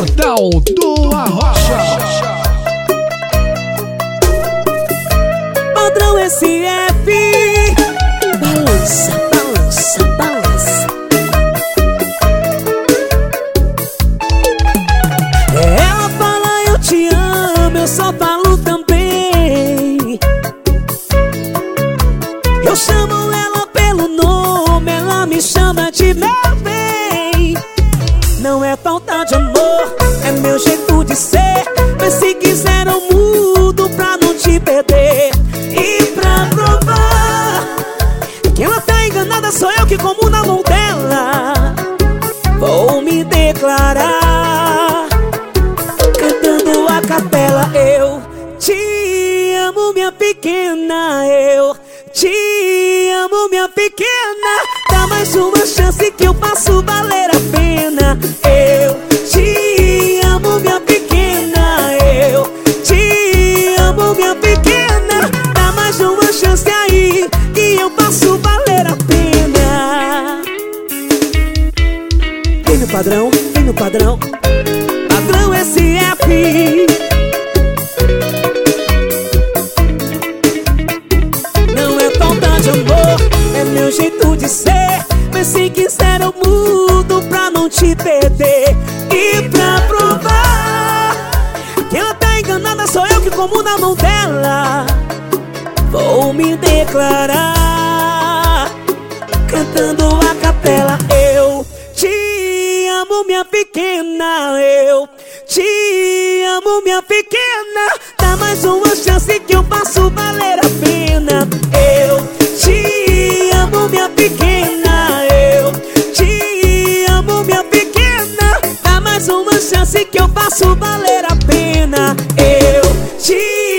Portal do Arrocha. Padrão SF. Balança, balança, balança. Ela fala eu te amo, eu só falo também. Eu chamo ela pelo nome, ela me chama de meu bem. Não é falta de amor, é meu jeito de ser. Mas se quiser eu mudo pra não te perder. E pra provar que ela tá enganada, sou eu que como na mão dela. Vou me declarar cantando a capela. Eu te amo, minha pequena. Eu te amo, minha pequena. Dá mais uma chance que eu faço valer a pena. Eu te amo, minha pequena. Eu te amo, minha pequena. Dá mais uma chance aí que eu faço valer a pena. Vem no padrão, vem no padrão. Padrão SF. Não é falta de amor, é meu jeito de ser. Mas se quiser eu mudo pra não te perder. E pra provar que ela tá enganada, sou eu que como na mão dela. Vou me declarar cantando a capela. Eu te amo, minha pequena. Eu te amo, minha pequena. Dá mais uma chance que eu faço valer a pena. Eu te amo, minha pequena. Eu te amo, minha pequena. Dá mais uma chance que eu faço valer a pena. Eu te